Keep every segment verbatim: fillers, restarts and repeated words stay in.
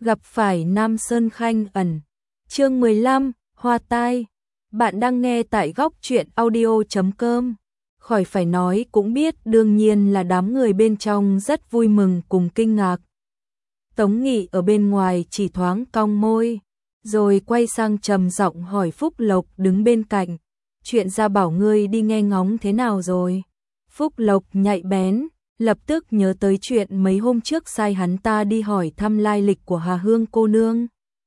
Gặp phải Nam Sơn Khanh ẩn. Chương mười lăm, Hoa tai. Bạn đang nghe tại góc truyện audio chấm com. Khỏi phải nói cũng biết, đương nhiên là đám người bên trong rất vui mừng cùng kinh ngạc. Tống Nghị ở bên ngoài chỉ thoáng cong môi, rồi quay sang trầm giọng hỏi Phúc Lộc đứng bên cạnh, chuyện gia bảo ngươi đi nghe ngóng thế nào rồi? Phúc Lộc nhạy bén, lập tức nhớ tới chuyện mấy hôm trước sai hắn ta đi hỏi thăm lai lịch của Hà Hương cô nương.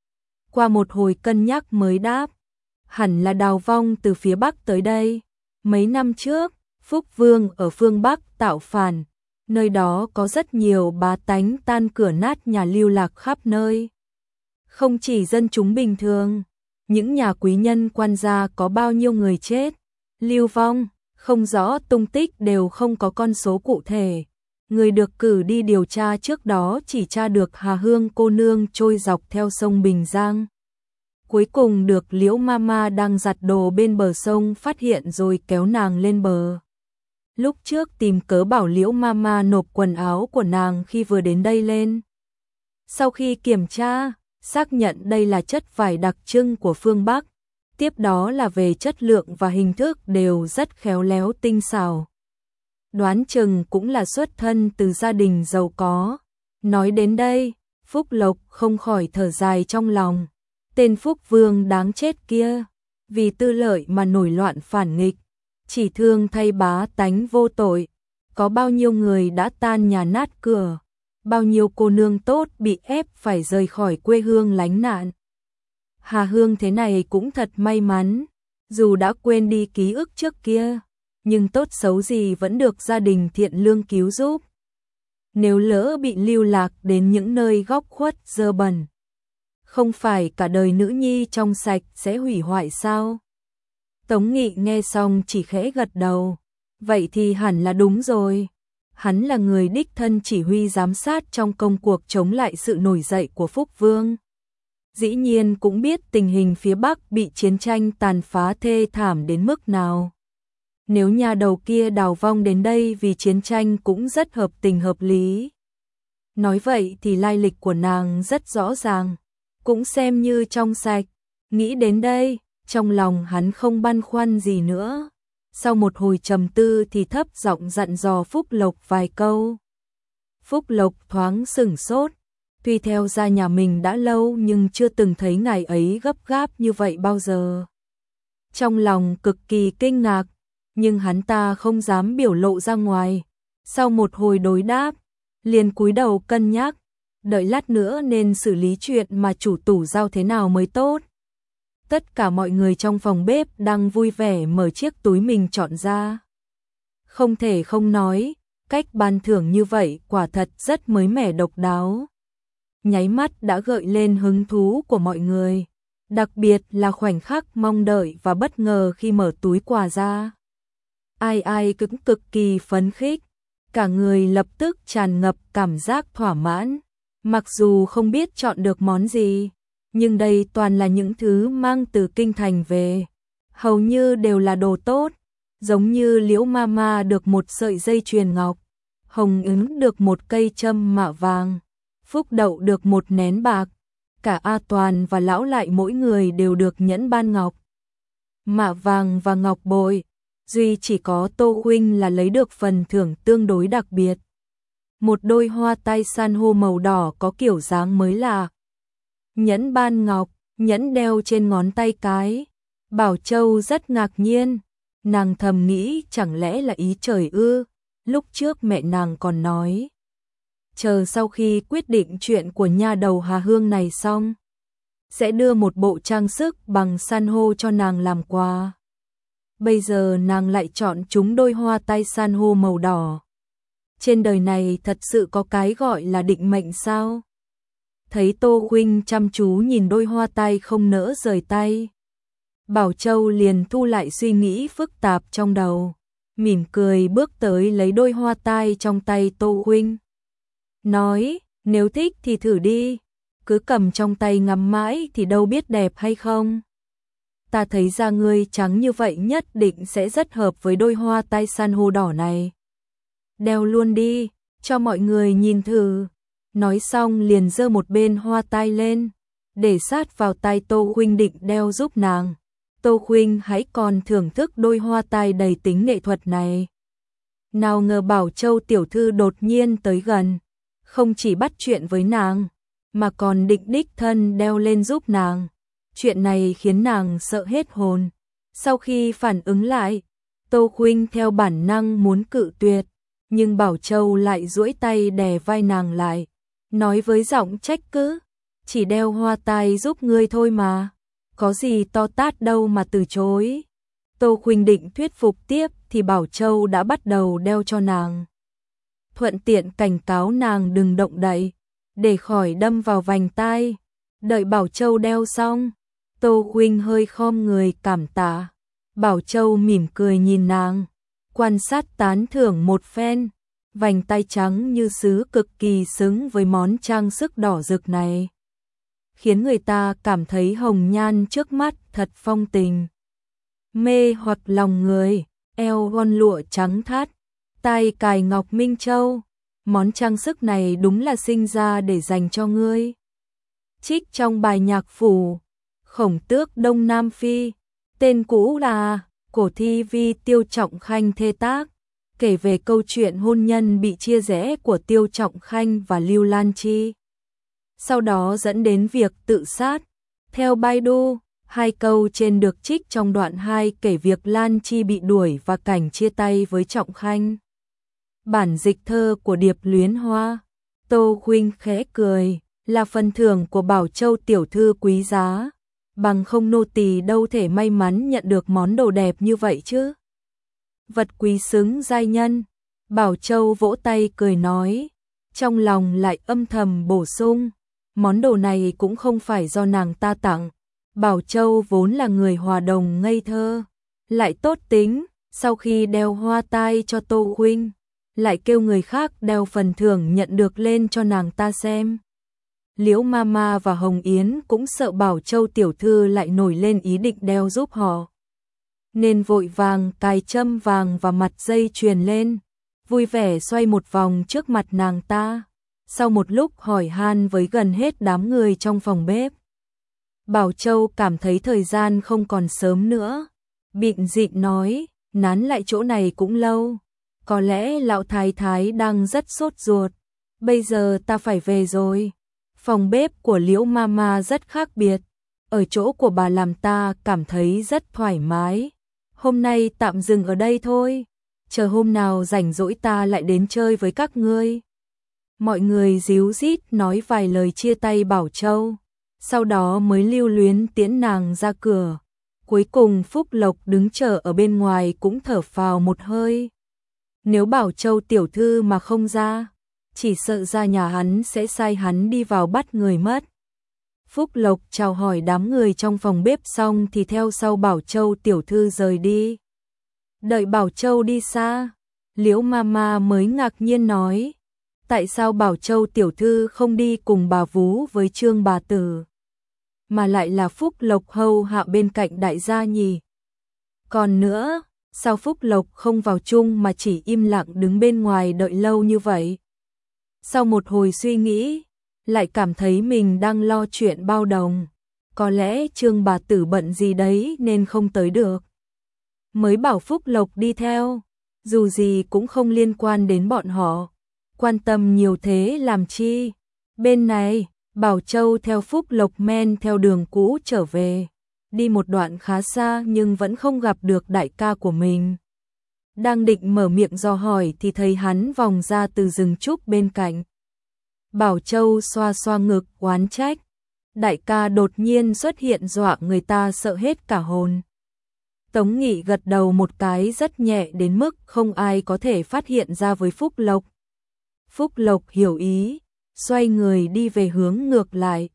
Qua một hồi cân nhắc mới đáp, hẳn là đào vong từ phía Bắc tới đây. Mấy năm trước, Phúc Vương ở phương Bắc tạo phản, nơi đó có rất nhiều bá tánh tan cửa nát nhà lưu lạc khắp nơi. Không chỉ dân chúng bình thường, những nhà quý nhân quan gia có bao nhiêu người chết, lưu vong, không rõ tung tích đều không có con số cụ thể. Người được cử đi điều tra trước đó chỉ tra được Hà Hương cô nương trôi dọc theo sông Bình Giang. Cuối cùng được Liễu Mama đang giặt đồ bên bờ sông phát hiện rồi kéo nàng lên bờ. Lúc trước tìm cớ bảo Liễu Mama nộp quần áo của nàng khi vừa đến đây lên. Sau khi kiểm tra, xác nhận đây là chất vải đặc trưng của phương Bắc. Tiếp đó là về chất lượng và hình thức đều rất khéo léo tinh xảo. Đoán chừng cũng là xuất thân từ gia đình giàu có. Nói đến đây, Phúc Lộc không khỏi thở dài trong lòng. Tên Phúc Vương đáng chết kia, vì tư lợi mà nổi loạn phản nghịch, chỉ thương thay bá tánh vô tội. Có bao nhiêu người đã tan nhà nát cửa, bao nhiêu cô nương tốt bị ép phải rời khỏi quê hương lánh nạn. Hà Hương thế này cũng thật may mắn, dù đã quên đi ký ức trước kia, nhưng tốt xấu gì vẫn được gia đình thiện lương cứu giúp. Nếu lỡ bị lưu lạc đến những nơi góc khuất dơ bẩn, không phải cả đời nữ nhi trong sạch sẽ hủy hoại sao? Tống Nghị nghe xong chỉ khẽ gật đầu, vậy thì hẳn là đúng rồi. Hắn là người đích thân chỉ huy giám sát trong công cuộc chống lại sự nổi dậy của Phúc Vương. Dĩ nhiên cũng biết tình hình phía Bắc bị chiến tranh tàn phá thê thảm đến mức nào. Nếu nhà đầu kia đào vong đến đây vì chiến tranh cũng rất hợp tình hợp lý. Nói vậy thì lai lịch của nàng rất rõ ràng, cũng xem như trong sạch. Nghĩ đến đây, trong lòng hắn không băn khoăn gì nữa. Sau một hồi trầm tư thì thấp giọng dặn dò Phúc Lộc vài câu. Phúc Lộc thoáng sửng sốt. Tuy theo ra nhà mình đã lâu nhưng chưa từng thấy ngày ấy gấp gáp như vậy bao giờ. Trong lòng cực kỳ kinh ngạc, nhưng hắn ta không dám biểu lộ ra ngoài. Sau một hồi đối đáp, liền cúi đầu cân nhắc, đợi lát nữa nên xử lý chuyện mà chủ tủ giao thế nào mới tốt. Tất cả mọi người trong phòng bếp đang vui vẻ mở chiếc túi mình chọn ra. Không thể không nói, cách ban thưởng như vậy quả thật rất mới mẻ độc đáo. Nháy mắt đã gợi lên hứng thú của mọi người, đặc biệt là khoảnh khắc mong đợi và bất ngờ khi mở túi quà ra. Ai ai cũng cực kỳ phấn khích, cả người lập tức tràn ngập cảm giác thỏa mãn. Mặc dù không biết chọn được món gì, nhưng đây toàn là những thứ mang từ kinh thành về, hầu như đều là đồ tốt, giống như Liễu Mama được một sợi dây chuyền ngọc, Hồng Ứng được một cây châm mạ vàng, Phúc Đậu được một nén bạc, cả A Toàn và Lão Lại mỗi người đều được nhẫn ban ngọc, mạ vàng và ngọc bội, duy chỉ có Tô huynh là lấy được phần thưởng tương đối đặc biệt. Một đôi hoa tai san hô màu đỏ có kiểu dáng mới lạ. Nhẫn ban ngọc, nhẫn đeo trên ngón tay cái. Bảo Châu rất ngạc nhiên, nàng thầm nghĩ chẳng lẽ là ý trời ư. Lúc trước mẹ nàng còn nói, chờ sau khi quyết định chuyện của nha đầu Hà Hương này xong, sẽ đưa một bộ trang sức bằng san hô cho nàng làm quà. Bây giờ nàng lại chọn chúng đôi hoa tai san hô màu đỏ. Trên đời này thật sự có cái gọi là định mệnh sao? Thấy Tô huynh chăm chú nhìn đôi hoa tai không nỡ rời tay, Bảo Châu liền thu lại suy nghĩ phức tạp trong đầu, mỉm cười bước tới lấy đôi hoa tai trong tay Tô huynh. Nói, nếu thích thì thử đi, cứ cầm trong tay ngắm mãi thì đâu biết đẹp hay không. Ta thấy da ngươi trắng như vậy nhất định sẽ rất hợp với đôi hoa tai san hô đỏ này. Đeo luôn đi, cho mọi người nhìn thử. nói xong liền giơ một bên hoa tai lên, để sát vào tai Tô Khuynh định đeo giúp nàng. Tô Khuynh hãy còn thưởng thức đôi hoa tai đầy tính nghệ thuật này. Nào ngờ Bảo Châu tiểu thư đột nhiên tới gần, không chỉ bắt chuyện với nàng, mà còn định đích thân đeo lên giúp nàng. Chuyện này khiến nàng sợ hết hồn. Sau khi phản ứng lại, Tô Khuynh theo bản năng muốn cự tuyệt, nhưng Bảo Châu lại duỗi tay đè vai nàng lại, nói với giọng trách cứ, chỉ đeo hoa tai giúp ngươi thôi mà, có gì to tát đâu mà từ chối. Tô Khuynh định thuyết phục tiếp thì Bảo Châu đã bắt đầu đeo cho nàng. Thuận tiện cảnh cáo nàng đừng động đậy, để khỏi đâm vào vành tai. Đợi Bảo Châu đeo xong, Tô Khuynh hơi khom người cảm tạ. Bảo Châu mỉm cười nhìn nàng, quan sát tán thưởng một phen, vành tai trắng như sứ cực kỳ xứng với món trang sức đỏ rực này, khiến người ta cảm thấy hồng nhan trước mắt thật phong tình, mê hoặc lòng người. Eo gон lụa trắng thắt, tai cài ngọc minh châu, món trang sức này đúng là sinh ra để dành cho ngươi. Trích trong bài nhạc phủ Khổng Tước Đông Nam Phi, tên cũ là Cổ Thi Vi Tiêu Trọng Khanh thê tác, kể về câu chuyện hôn nhân bị chia rẽ của Tiêu Trọng Khanh và Lưu Lan Chi, sau đó dẫn đến việc tự sát. Theo Baidu, hai câu trên được trích trong đoạn hai kể việc Lan Chi bị đuổi và cảnh chia tay với Trọng Khanh. Bản dịch thơ của Điệp Luyến Hoa. Tô Khuynh khẽ cười, là phần thưởng của Bảo Châu tiểu thư quý giá, bằng không nô tỳ đâu thể may mắn nhận được món đồ đẹp như vậy chứ. Vật quý xứng giai nhân. Bảo Châu vỗ tay cười nói, trong lòng lại âm thầm bổ sung, món đồ này cũng không phải do nàng ta tặng. Bảo Châu vốn là người hòa đồng ngây thơ, lại tốt tính, sau khi đeo hoa tai cho Tô Khuynh, lại kêu người khác đeo phần thưởng nhận được lên cho nàng ta xem. Liễu Mama và Hồng Yến cũng sợ Bảo Châu tiểu thư lại nổi lên ý định đeo giúp họ, nên vội vàng cài châm vàng và mặt dây chuyền lên, vui vẻ xoay một vòng trước mặt nàng ta. Sau một lúc hỏi han với gần hết đám người trong phòng bếp, Bảo Châu cảm thấy thời gian không còn sớm nữa, bịn dịn nói, nán lại chỗ này cũng lâu, có lẽ lão thái thái đang rất sốt ruột, bây giờ ta phải về rồi. Phòng bếp của Liễu Mama rất khác biệt, ở chỗ của bà làm ta cảm thấy rất thoải mái. Hôm nay tạm dừng ở đây thôi, chờ hôm nào rảnh rỗi ta lại đến chơi với các ngươi. Mọi người díu dít nói vài lời chia tay Bảo Châu, sau đó mới lưu luyến tiễn nàng ra cửa. Cuối cùng Phúc Lộc đứng chờ ở bên ngoài cũng thở phào một hơi. Nếu Bảo Châu tiểu thư mà không ra, chỉ sợ ra nhà hắn sẽ sai hắn đi vào bắt người mất. Phúc Lộc chào hỏi đám người trong phòng bếp xong thì theo sau Bảo Châu tiểu thư rời đi. Đợi Bảo Châu đi xa, Liễu Mama mới ngạc nhiên nói, tại sao Bảo Châu tiểu thư không đi cùng bà vú với Trương bà tử, mà lại là Phúc Lộc hầu hạ bên cạnh đại gia nhỉ? Còn nữa, sao Phúc Lộc không vào chung mà chỉ im lặng đứng bên ngoài đợi lâu như vậy? Sau một hồi suy nghĩ, lại cảm thấy mình đang lo chuyện bao đồng, có lẽ Trương bà tử bận gì đấy nên không tới được. Mới bảo Phúc Lộc đi theo, dù gì cũng không liên quan đến bọn họ, quan tâm nhiều thế làm chi. Bên này, Bảo Châu theo Phúc Lộc men theo đường cũ trở về, đi một đoạn khá xa nhưng vẫn không gặp được đại ca của mình. Đang định mở miệng dò hỏi thì thấy hắn vòng ra từ rừng trúc bên cạnh. Bảo Châu xoa xoa ngực oán trách, đại ca đột nhiên xuất hiện dọa người ta sợ hết cả hồn. Tống Nghị gật đầu một cái rất nhẹ đến mức không ai có thể phát hiện ra với Phúc Lộc. Phúc Lộc hiểu ý, xoay người đi về hướng ngược lại.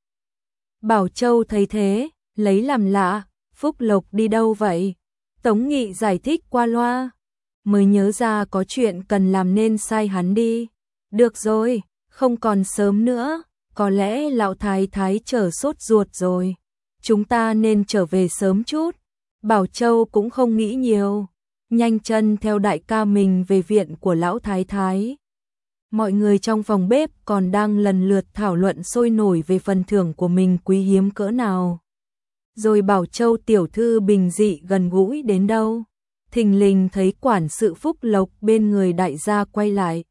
Bảo Châu thấy thế, lấy làm lạ, Phúc Lộc đi đâu vậy? Tống Nghị giải thích qua loa, mới nhớ ra có chuyện cần làm nên sai hắn đi. Được rồi, không còn sớm nữa, có lẽ lão thái thái chờ sốt ruột rồi, chúng ta nên trở về sớm chút. Bảo Châu cũng không nghĩ nhiều, nhanh chân theo đại ca mình về viện của lão thái thái. Mọi người trong phòng bếp còn đang lần lượt thảo luận sôi nổi về phần thưởng của mình quý hiếm cỡ nào. Rồi Bảo Châu tiểu thư bình dị gần gũi đến đâu. Thình lình thấy quản sự Phúc Lộc bên người đại gia quay lại.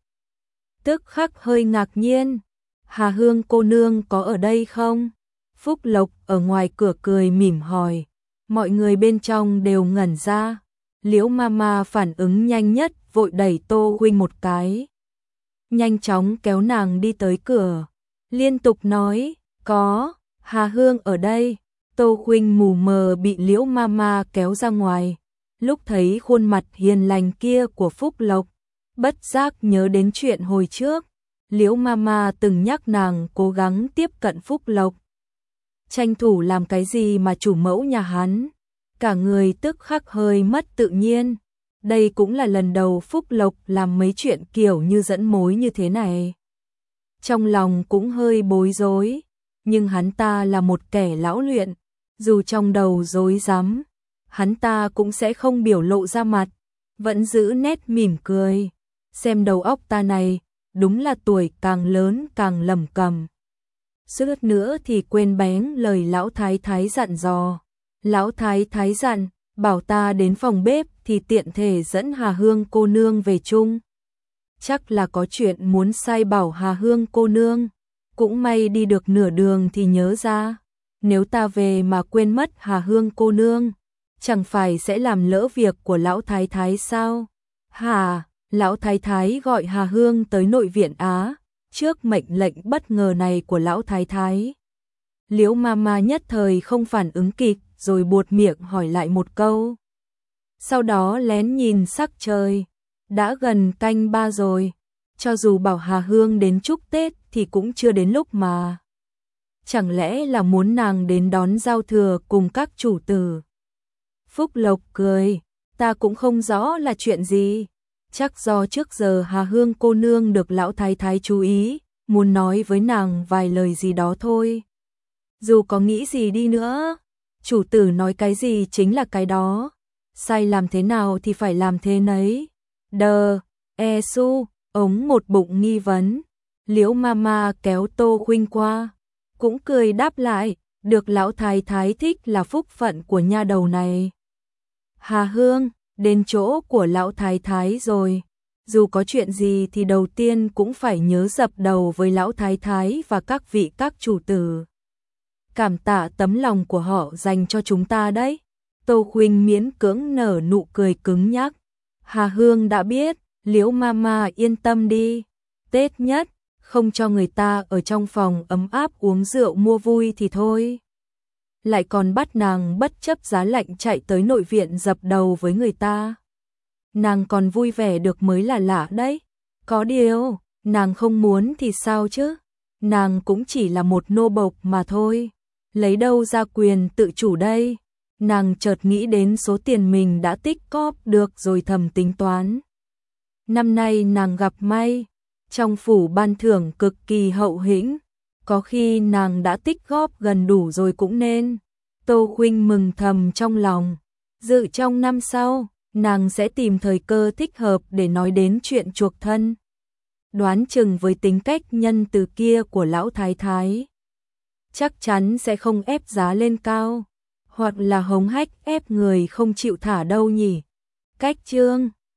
Tức khắc hơi ngạc nhiên. Hà Hương cô nương có ở đây không? Phúc Lộc ở ngoài cửa cười mỉm hỏi. Mọi người bên trong đều ngẩn ra. Liễu Mama phản ứng nhanh nhất, vội đẩy Tô Huynh một cái. Nhanh chóng kéo nàng đi tới cửa. Liên tục nói, có, Hà Hương ở đây. Tô Huynh mù mờ bị Liễu Mama kéo ra ngoài. Lúc thấy khuôn mặt hiền lành kia của Phúc Lộc, bất giác nhớ đến chuyện hồi trước. Liễu Mama từng nhắc nàng cố gắng tiếp cận Phúc Lộc. Tranh thủ làm cái gì mà chủ mẫu nhà hắn. Cả người tức khắc hơi mất tự nhiên. Đây cũng là lần đầu Phúc Lộc làm mấy chuyện kiểu như dẫn mối như thế này. Trong lòng cũng hơi bối rối. Nhưng hắn ta là một kẻ lão luyện. Dù trong đầu rối rắm, hắn ta cũng sẽ không biểu lộ ra mặt. Vẫn giữ nét mỉm cười. Xem đầu óc ta này, đúng là tuổi càng lớn càng lẩm cẩm. Suýt nữa thì quên bén lời lão thái thái dặn dò. Lão thái thái dặn, bảo ta đến phòng bếp thì tiện thể dẫn Hà Hương cô nương về chung. Chắc là có chuyện muốn sai bảo Hà Hương cô nương. Cũng may đi được nửa đường thì nhớ ra. Nếu ta về mà quên mất Hà Hương cô nương, chẳng phải sẽ làm lỡ việc của lão thái thái sao? Hà, lão thái thái gọi Hà Hương tới nội viện Á. Trước mệnh lệnh bất ngờ này của lão thái thái, Liễu Mama nhất thời không phản ứng kịp, rồi buột miệng hỏi lại một câu. Sau đó lén nhìn sắc trời, đã gần canh ba rồi, cho dù bảo Hà Hương đến chúc Tết thì cũng chưa đến lúc mà. Chẳng lẽ là muốn nàng đến đón giao thừa cùng các chủ tử? Phúc Lộc cười, ta cũng không rõ là chuyện gì. Chắc do trước giờ Hà Hương cô nương được lão thái thái chú ý, muốn nói với nàng vài lời gì đó thôi. Dù có nghĩ gì đi nữa, chủ tử nói cái gì chính là cái đó. Sai làm thế nào thì phải làm thế nấy. Đờ, e su, ống một bụng nghi vấn. Liễu Mama kéo Tô Huynh qua, cũng cười đáp lại, được lão thái thái thích là phúc phận của nha đầu này. Hà Hương, đến chỗ của lão thái thái rồi. Dù có chuyện gì thì đầu tiên cũng phải nhớ dập đầu với lão thái thái và các vị các chủ tử. Cảm tạ tấm lòng của họ dành cho chúng ta đấy. Tô Huynh miễn cưỡng nở nụ cười cứng nhắc. Hà Hương đã biết, Liễu Mama yên tâm đi. Tết nhất, không cho người ta ở trong phòng ấm áp uống rượu mua vui thì thôi. Lại còn bắt nàng bất chấp giá lạnh chạy tới nội viện dập đầu với người ta. Nàng còn vui vẻ được mới là lạ đấy. Có điều, nàng không muốn thì sao chứ? Nàng cũng chỉ là một nô bộc mà thôi. Lấy đâu ra quyền tự chủ đây? Nàng chợt nghĩ đến số tiền mình đã tích cóp được rồi thầm tính toán. Năm nay nàng gặp may, trong phủ ban thưởng cực kỳ hậu hĩnh. Có khi nàng đã tích góp gần đủ rồi cũng nên. Tô Huynh mừng thầm trong lòng. Dự trong năm sau, nàng sẽ tìm thời cơ thích hợp để nói đến chuyện chuộc thân. Đoán chừng với tính cách nhân từ kia của lão thái thái, chắc chắn sẽ không ép giá lên cao, hoặc là hống hách ép người không chịu thả đâu nhỉ. Cách chương